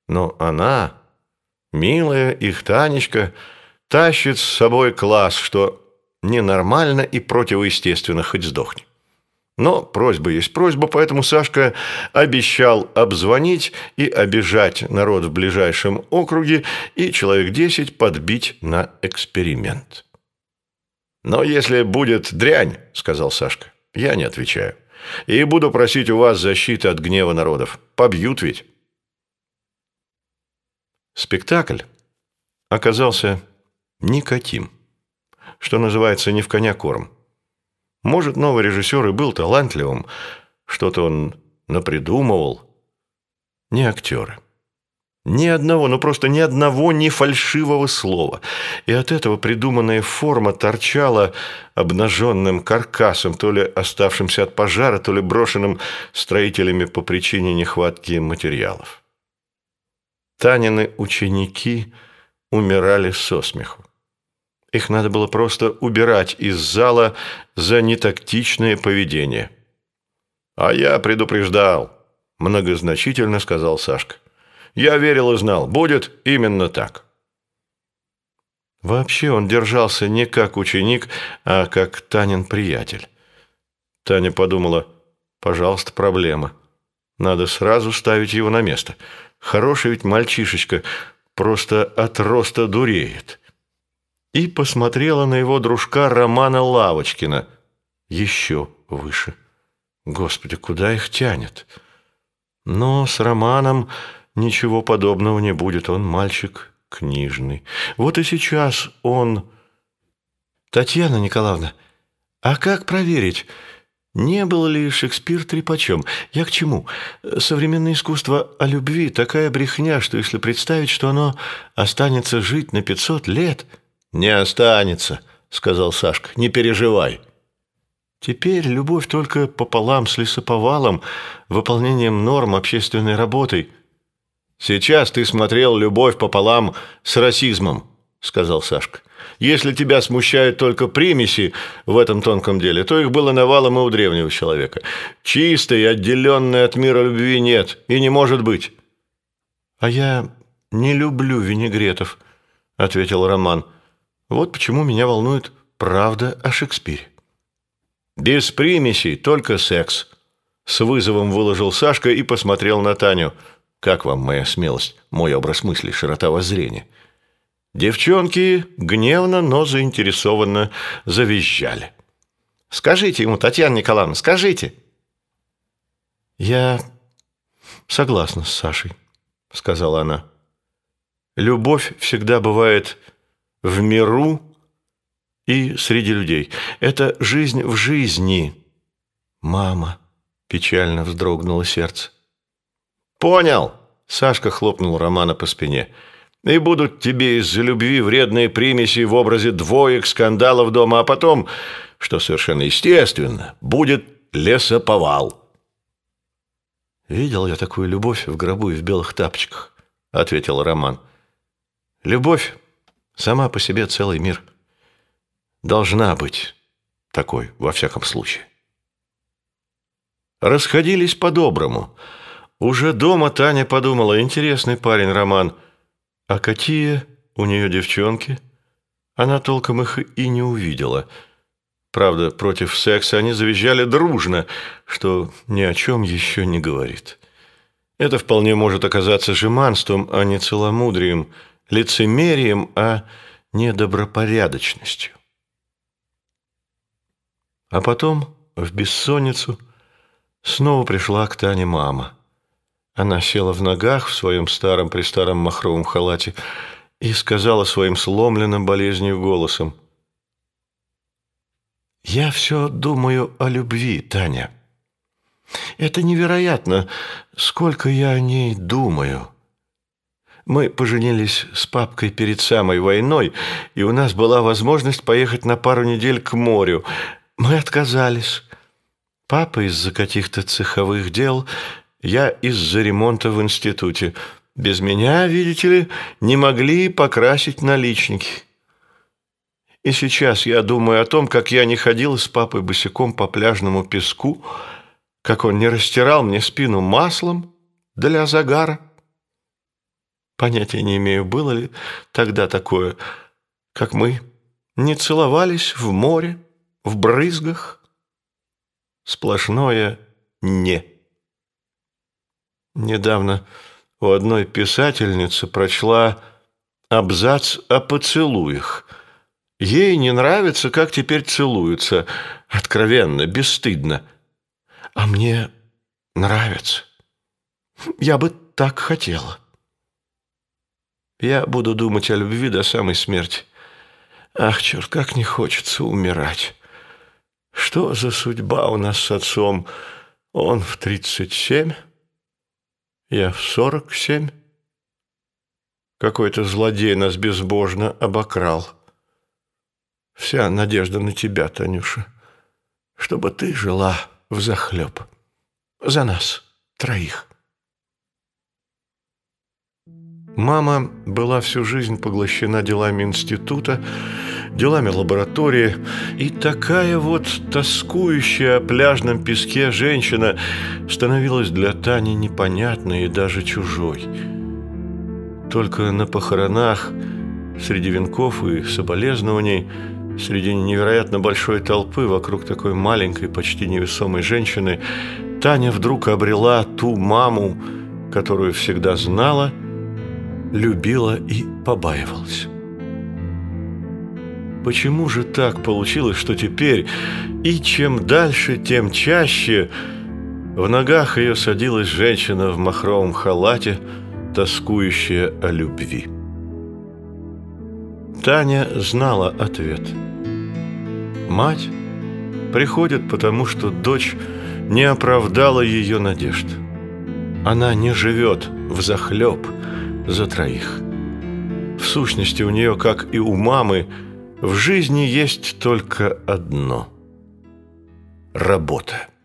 Но она, милая их Танечка, тащит с собой класс, что ненормально и противоестественно, хоть сдохни. Но просьба есть просьба, поэтому Сашка обещал обзвонить и обижать народ в ближайшем округе и человек 10 подбить на эксперимент. «Но если будет дрянь, — сказал Сашка, — я не отвечаю. И буду просить у вас защиты от гнева народов. Побьют ведь». Спектакль оказался никаким, что называется, не в коня корм. Может, новый режиссер и был талантливым, что-то он напридумывал. Не актеры. Ни одного, ну просто ни одного ни фальшивого слова. И от этого придуманная форма торчала обнаженным каркасом, то ли оставшимся от пожара, то ли брошенным строителями по причине нехватки материалов. Танины ученики умирали со смеху. Их надо было просто убирать из зала за нетактичное поведение. «А я предупреждал», – многозначительно сказал Сашка. «Я верил и знал, будет именно так». Вообще он держался не как ученик, а как Танин приятель. Таня подумала: пожалуйста, проблема. Надо сразу ставить его на место. Хороший ведь мальчишечка, просто от роста дуреет. И посмотрела на его дружка Романа Лавочкина. Еще выше. Господи, куда их тянет? Но с Романом ничего подобного не будет. Он мальчик книжный. Вот и сейчас он... Татьяна Николаевна, а как проверить, не был ли Шекспир трепачом? Я к чему? Современное искусство о любви такая брехня, что если представить, что оно останется жить на 500 лет... «Не останется», — сказал Сашка, — «не переживай». Теперь любовь только пополам с лесоповалом, выполнением норм общественной работой. «Сейчас ты смотрел «Любовь пополам» с расизмом», — сказал Сашка. «Если тебя смущают только примеси в этом тонком деле, то их было навалом и у древнего человека. Чистой, отделенной от мира любви нет и не может быть». «А я не люблю винегретов», — ответил Роман. «Вот почему меня волнует правда о Шекспире». «Без примесей, только секс», — с вызовом выложил Сашка и посмотрел на Таню. «Как вам моя смелость, мой образ мысли, широта воззрения?» Девчонки гневно, но заинтересованно завизжали. «Скажите ему, Татьяна Николаевна, скажите!» «Я согласна с Сашей», — сказала она. «Любовь всегда бывает в миру и среди людей. Это жизнь в жизни». «Мама», — печально вздрогнуло сердце. «Понял», — Сашка хлопнул Романа по спине. «И будут тебе из-за любви вредные примеси в образе двоек, скандалов дома, а потом, что совершенно естественно, будет лесоповал». «Видел я такую любовь в гробу и в белых тапочках», — ответил Роман. «Любовь сама по себе целый мир. Должна быть такой, во всяком случае». Расходились по-доброму. Уже дома Таня подумала: интересный парень Роман. А какие у нее девчонки? Она толком их и не увидела. Правда, против секса они завизжали дружно, что ни о чем еще не говорит. Это вполне может оказаться жеманством, а не целомудрием, лицемерием, а не добропорядочностью. А потом, в бессонницу, снова пришла к Тане мама. Она села в ногах в своем старом-престаром махровом халате и сказала своим сломленным болезнью голосом: «Я все думаю о любви, Таня. Это невероятно, сколько я о ней думаю. Мы поженились с папкой перед самой войной, и у нас была возможность поехать на пару недель к морю. Мы отказались. Папа из-за каких-то цеховых дел, я из-за ремонта в институте. Без меня, видите ли, не могли покрасить наличники. И сейчас я думаю о том, как я не ходил с папой босиком по пляжному песку, как он не растирал мне спину маслом для загара». Понятия не имею, было ли тогда такое, как мы не целовались в море, в брызгах. Сплошное «не». Недавно у одной писательницы прочла абзац о поцелуях. Ей не нравится, как теперь целуются, откровенно, бесстыдно. А мне нравится. Я бы так хотела. Я буду думать о любви до самой смерти. Ах, черт, как не хочется умирать. Что за судьба у нас с отцом? Он в 37, я в 47. Какой-то злодей нас безбожно обокрал. Вся надежда на тебя, Танюша, чтобы ты жила взахлеб. За нас троих. Мама была всю жизнь поглощена делами института, делами лаборатории, и такая вот тоскующая о пляжном песке женщина становилась для Тани непонятной и даже чужой. Только на похоронах, среди венков и соболезнований, среди невероятно большой толпы вокруг такой маленькой, почти невесомой женщины, Таня вдруг обрела ту маму, которую всегда знала, любила и побаивалась. Почему же так получилось, что теперь, и чем дальше, тем чаще, в ногах ее садилась женщина в махровом халате, тоскующая о любви? Таня знала ответ. Мать приходит, потому что дочь не оправдала ее надежд. Она не живет взахлеб за троих. В сущности, у нее, как и у мамы, в жизни есть только одно – работа.